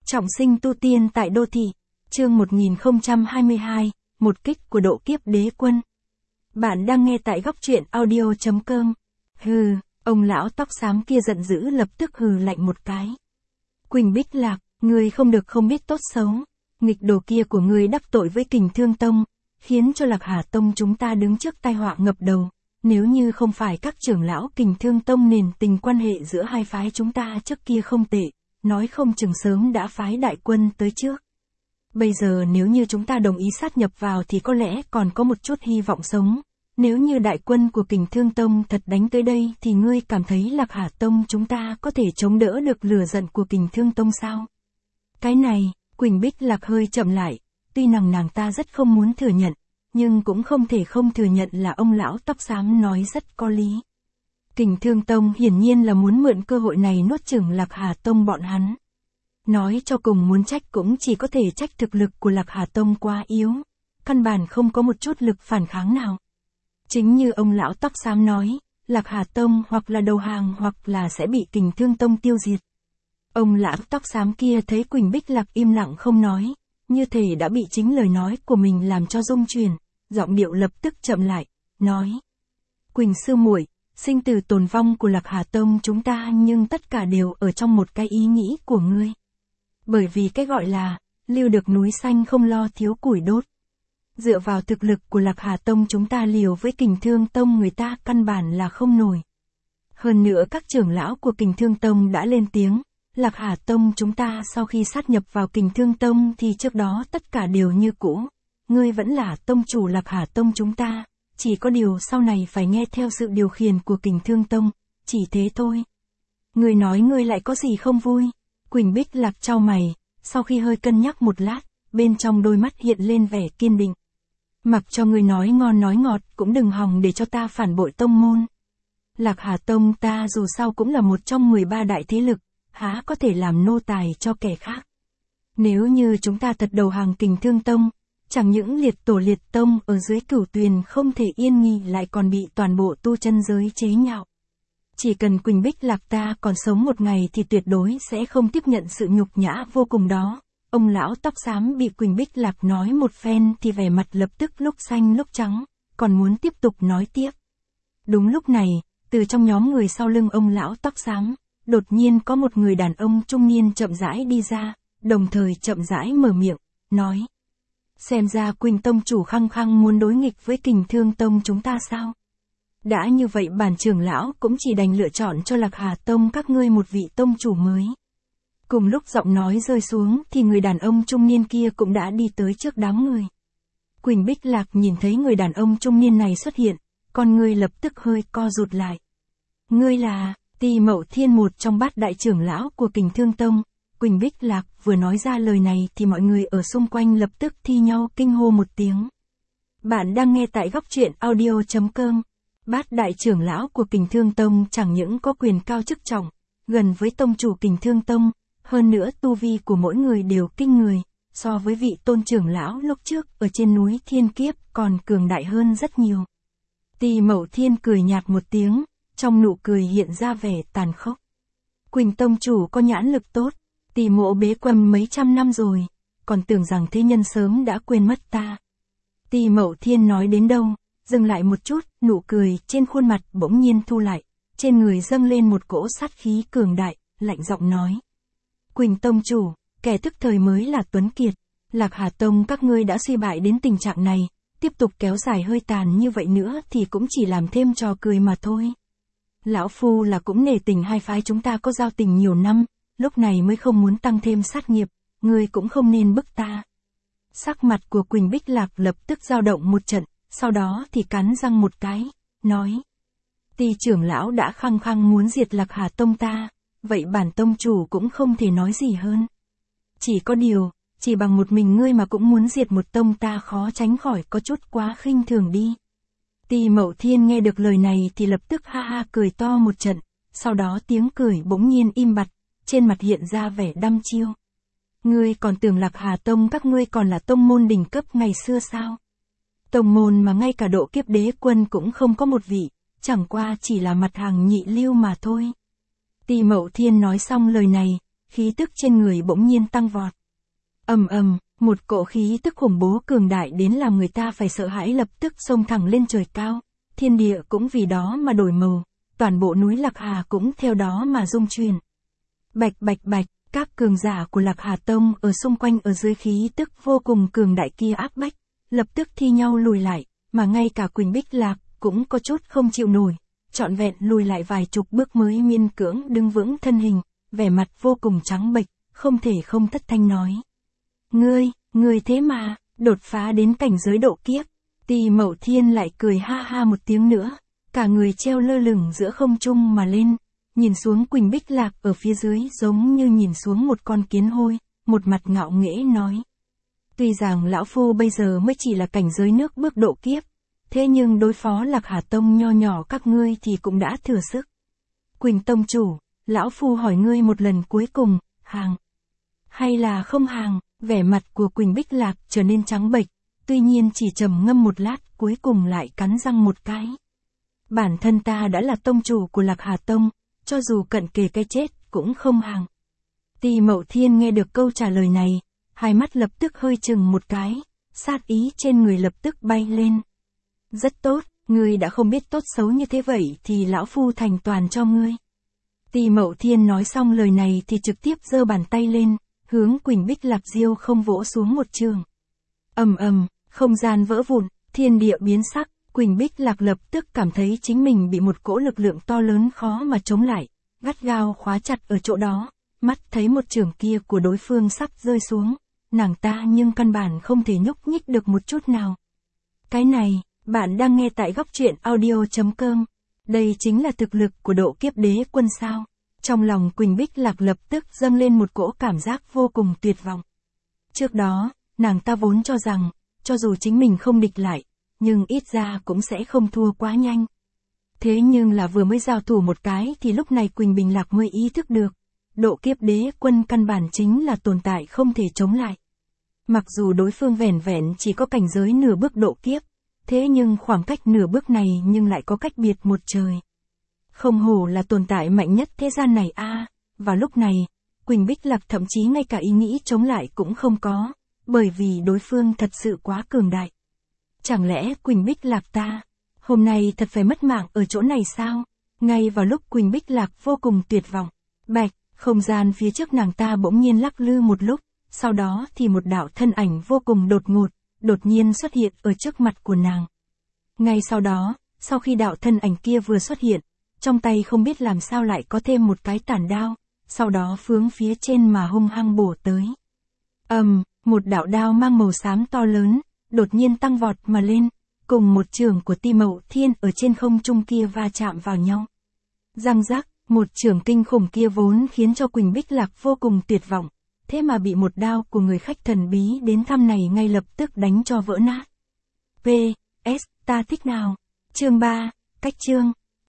Trọng sinh tu tiên tại đô thị, chương 1022, một kích của độ kiếp đế quân. Bạn đang nghe tại góc truyện audio.com. Hừ, ông lão tóc xám kia giận dữ lập tức hừ lạnh một cái. Quỳnh Bích Lạc, ngươi không được không biết tốt xấu. Nghịch đồ kia của ngươi đắc tội với Kình Thương Tông, khiến cho Lạc Hà Tông chúng ta đứng trước tai họa ngập đầu. Nếu như không phải các trưởng lão Kình Thương Tông nền tình quan hệ giữa hai phái chúng ta trước kia không tệ, nói không chừng sớm đã phái đại quân tới trước. Bây giờ nếu như chúng ta đồng ý sát nhập vào thì có lẽ còn có một chút hy vọng sống. Nếu như đại quân của Kình Thương Tông thật đánh tới đây thì ngươi cảm thấy Lạc Hà Tông chúng ta có thể chống đỡ được lửa giận của Kình Thương Tông sao? Cái này, Quỳnh Bích Lạc hơi chậm lại, tuy nàng ta rất không muốn thừa nhận, nhưng cũng không thể không thừa nhận là ông lão tóc xám nói rất có lý. Kình Thương Tông hiển nhiên là muốn mượn cơ hội này nuốt chửng Lạc Hà Tông bọn hắn. Nói cho cùng muốn trách cũng chỉ có thể trách thực lực của Lạc Hà Tông quá yếu, căn bản không có một chút lực phản kháng nào. Chính như ông lão tóc xám nói, Lạc Hà Tông hoặc là đầu hàng hoặc là sẽ bị Kình Thương Tông tiêu diệt. Ông lão tóc xám kia thấy Quỳnh Bích Lạc im lặng không nói, như thể đã bị chính lời nói của mình làm cho rung chuyển, giọng điệu lập tức chậm lại, nói: Quỳnh sư muội, sinh tử tồn vong của Lạc Hà Tông chúng ta nhưng tất cả đều ở trong một cái ý nghĩ của ngươi. Bởi vì cái gọi là, lưu được núi xanh không lo thiếu củi đốt. Dựa vào thực lực của Lạc Hà Tông chúng ta liều với Kình Thương Tông người ta căn bản là không nổi. Hơn nữa các trưởng lão của Kình Thương Tông đã lên tiếng, Lạc Hà Tông chúng ta sau khi sát nhập vào Kình Thương Tông thì trước đó tất cả đều như cũ. Ngươi vẫn là tông chủ Lạc Hà Tông chúng ta, chỉ có điều sau này phải nghe theo sự điều khiển của Kình Thương Tông, chỉ thế thôi. Ngươi nói ngươi lại có gì không vui? Quỳnh Bích Lạc chau mày, sau khi hơi cân nhắc một lát, bên trong đôi mắt hiện lên vẻ kiên định. Mặc cho ngươi nói ngon nói ngọt cũng đừng hòng để cho ta phản bội tông môn. Lạc Hà Tông ta dù sao cũng là một trong 13 đại thế lực, há có thể làm nô tài cho kẻ khác. Nếu như chúng ta thật đầu hàng Kình Thương Tông, chẳng những liệt tổ liệt tông ở dưới Cửu Tuyền không thể yên nghỉ lại còn bị toàn bộ tu chân giới chế nhạo. Chỉ cần Quỳnh Bích Lạc ta còn sống một ngày thì tuyệt đối sẽ không tiếp nhận sự nhục nhã vô cùng đó. Ông lão tóc xám bị Quỳnh Bích Lạc nói một phen thì vẻ mặt lập tức lúc xanh lúc trắng, còn muốn tiếp tục nói tiếp. Đúng lúc này, từ trong nhóm người sau lưng ông lão tóc xám, đột nhiên có một người đàn ông trung niên chậm rãi đi ra, đồng thời chậm rãi mở miệng, nói: Xem ra Quỳnh Tông chủ khăng khăng muốn đối nghịch với Kình Thương Tông chúng ta sao? Đã như vậy bản trưởng lão cũng chỉ đành lựa chọn cho Lạc Hà Tông các ngươi một vị tông chủ mới. Cùng lúc giọng nói rơi xuống thì người đàn ông trung niên kia cũng đã đi tới trước đám người. Quỳnh Bích Lạc nhìn thấy người đàn ông trung niên này xuất hiện, con người lập tức hơi co rụt lại. Ngươi là Tỳ Mậu Thiên, một trong bát đại trưởng lão của Kình Thương Tông. Quỳnh Bích Lạc vừa nói ra lời này thì mọi người ở xung quanh lập tức thi nhau kinh hô một tiếng. Bạn đang nghe tại góc truyện audio.com. Bát đại trưởng lão của Kình Thương Tông chẳng những có quyền cao chức trọng, gần với tông chủ Kình Thương Tông, hơn nữa tu vi của mỗi người đều kinh người, so với vị tôn trưởng lão lúc trước ở trên núi Thiên Kiếp còn cường đại hơn rất nhiều. Tỳ Mậu Thiên cười nhạt một tiếng, trong nụ cười hiện ra vẻ tàn khốc. Quỳnh tông chủ có nhãn lực tốt, Tỳ mộ bế quan mấy trăm năm rồi, còn tưởng rằng thế nhân sớm đã quên mất ta. Tỳ Mậu Thiên nói đến đâu, dừng lại một chút, nụ cười trên khuôn mặt bỗng nhiên thu lại, trên người dâng lên một cỗ sát khí cường đại, lạnh giọng nói: Quỳnh tông chủ, kẻ thức thời mới là tuấn kiệt, Lạc Hà Tông các ngươi đã suy bại đến tình trạng này, tiếp tục kéo dài hơi tàn như vậy nữa thì cũng chỉ làm thêm trò cười mà thôi. Lão phu là cũng nể tình hai phái chúng ta có giao tình nhiều năm, lúc này mới không muốn tăng thêm sát nghiệp, ngươi cũng không nên bức ta. Sắc mặt của Quỳnh Bích Lạc lập tức dao động một trận, sau đó thì cắn răng một cái, nói: Tỳ trưởng lão đã khăng khăng muốn diệt Lạc Hà Tông ta, vậy bản tông chủ cũng không thể nói gì hơn. Chỉ có điều, chỉ bằng một mình ngươi mà cũng muốn diệt một tông ta khó tránh khỏi có chút quá khinh thường đi. Tỳ Mậu Thiên nghe được lời này thì lập tức ha ha cười to một trận, sau đó tiếng cười bỗng nhiên im bặt, trên mặt hiện ra vẻ đăm chiêu. Ngươi còn tưởng Lạc Hà Tông các ngươi còn là tông môn đỉnh cấp ngày xưa sao? Tông môn mà ngay cả độ kiếp đế quân cũng không có một vị, chẳng qua chỉ là mặt hàng nhị lưu mà thôi. Tỳ Mậu Thiên nói xong lời này, khí tức trên người bỗng nhiên tăng vọt. Ầm ầm, một cỗ khí tức khủng bố cường đại đến làm người ta phải sợ hãi lập tức xông thẳng lên trời cao, thiên địa cũng vì đó mà đổi màu, toàn bộ núi Lạc Hà cũng theo đó mà rung chuyển. Bạch bạch bạch, các cường giả của Lạc Hà Tông ở xung quanh ở dưới khí tức vô cùng cường đại kia áp bách, lập tức thi nhau lùi lại, mà ngay cả Quỳnh Bích Lạc cũng có chút không chịu nổi, trọn vẹn lùi lại vài chục bước mới miễn cưỡng đứng vững thân hình, vẻ mặt vô cùng trắng bệch, không thể không thất thanh nói. Ngươi thế mà, đột phá đến cảnh giới độ kiếp. Tỳ Mậu Thiên lại cười ha ha một tiếng nữa, cả người treo lơ lửng giữa không trung mà lên, nhìn xuống Quỳnh Bích Lạc ở phía dưới giống như nhìn xuống một con kiến hôi, một mặt ngạo nghễ nói. Tuy rằng lão phu bây giờ mới chỉ là cảnh giới nước bước độ kiếp, thế nhưng đối phó Lạc Hà Tông nho nhỏ các ngươi thì cũng đã thừa sức. Quỳnh Tông chủ, lão phu hỏi ngươi một lần cuối cùng, hàng hay là không hàng? Vẻ mặt của Quỳnh Bích Lạc trở nên trắng bệch, tuy nhiên chỉ trầm ngâm một lát cuối cùng lại cắn răng một cái. Bản thân ta đã là tông chủ của Lạc Hà Tông, cho dù cận kề cái chết cũng không hàng. Tỳ Mậu Thiên nghe được câu trả lời này, hai mắt lập tức hơi chừng một cái, sát ý trên người lập tức bay lên. Rất tốt, ngươi đã không biết tốt xấu như thế vậy thì lão phu thành toàn cho ngươi. Tỳ Mậu Thiên nói xong lời này thì trực tiếp giơ bàn tay lên, hướng Quỳnh Bích Lạc diêu không vỗ xuống một trường. Ầm ầm, không gian vỡ vụn, thiên địa biến sắc, Quỳnh Bích Lạc lập tức cảm thấy chính mình bị một cỗ lực lượng to lớn khó mà chống lại, gắt gao khóa chặt ở chỗ đó, mắt thấy một trường kia của đối phương sắp rơi xuống, nàng ta nhưng căn bản không thể nhúc nhích được một chút nào. Cái này, bạn đang nghe tại góc truyện audio.com. Đây chính là thực lực của độ kiếp đế quân sao? Trong lòng Quỳnh Bích Lạc lập tức dâng lên một cỗ cảm giác vô cùng tuyệt vọng. Trước đó, nàng ta vốn cho rằng, cho dù chính mình không địch lại, nhưng ít ra cũng sẽ không thua quá nhanh. Thế nhưng là vừa mới giao thủ một cái thì lúc này Quỳnh Bình Lạc mới ý thức được, độ kiếp đế quân căn bản chính là tồn tại không thể chống lại. Mặc dù đối phương vẻn vẹn chỉ có cảnh giới nửa bước độ kiếp, thế nhưng khoảng cách nửa bước này nhưng lại có cách biệt một trời. Không hổ là tồn tại mạnh nhất thế gian này a. Và lúc này, Quỳnh Bích Lạc thậm chí ngay cả ý nghĩ chống lại cũng không có, bởi vì đối phương thật sự quá cường đại. Chẳng lẽ Quỳnh Bích Lạc ta, hôm nay thật phải mất mạng ở chỗ này sao? Ngay vào lúc Quỳnh Bích Lạc vô cùng tuyệt vọng, bạch, không gian phía trước nàng ta bỗng nhiên lắc lư một lúc, sau đó thì một đạo thân ảnh vô cùng đột ngột, đột nhiên xuất hiện ở trước mặt của nàng. Ngay sau đó, sau khi đạo thân ảnh kia vừa xuất hiện, trong tay không biết làm sao lại có thêm một cái tản đao, sau đó hướng phía trên mà hung hăng bổ tới. Một đạo đao mang màu xám to lớn, đột nhiên tăng vọt mà lên, cùng một trường của Tỳ Mậu Thiên ở trên không trung kia va chạm vào nhau. Răng rắc, một trường kinh khủng kia vốn khiến cho Quỳnh Bích Lạc vô cùng tuyệt vọng, thế mà bị một đao của người khách thần bí đến thăm này ngay lập tức đánh cho vỡ nát. PS, ta thích nào? Chương 3, cách chương.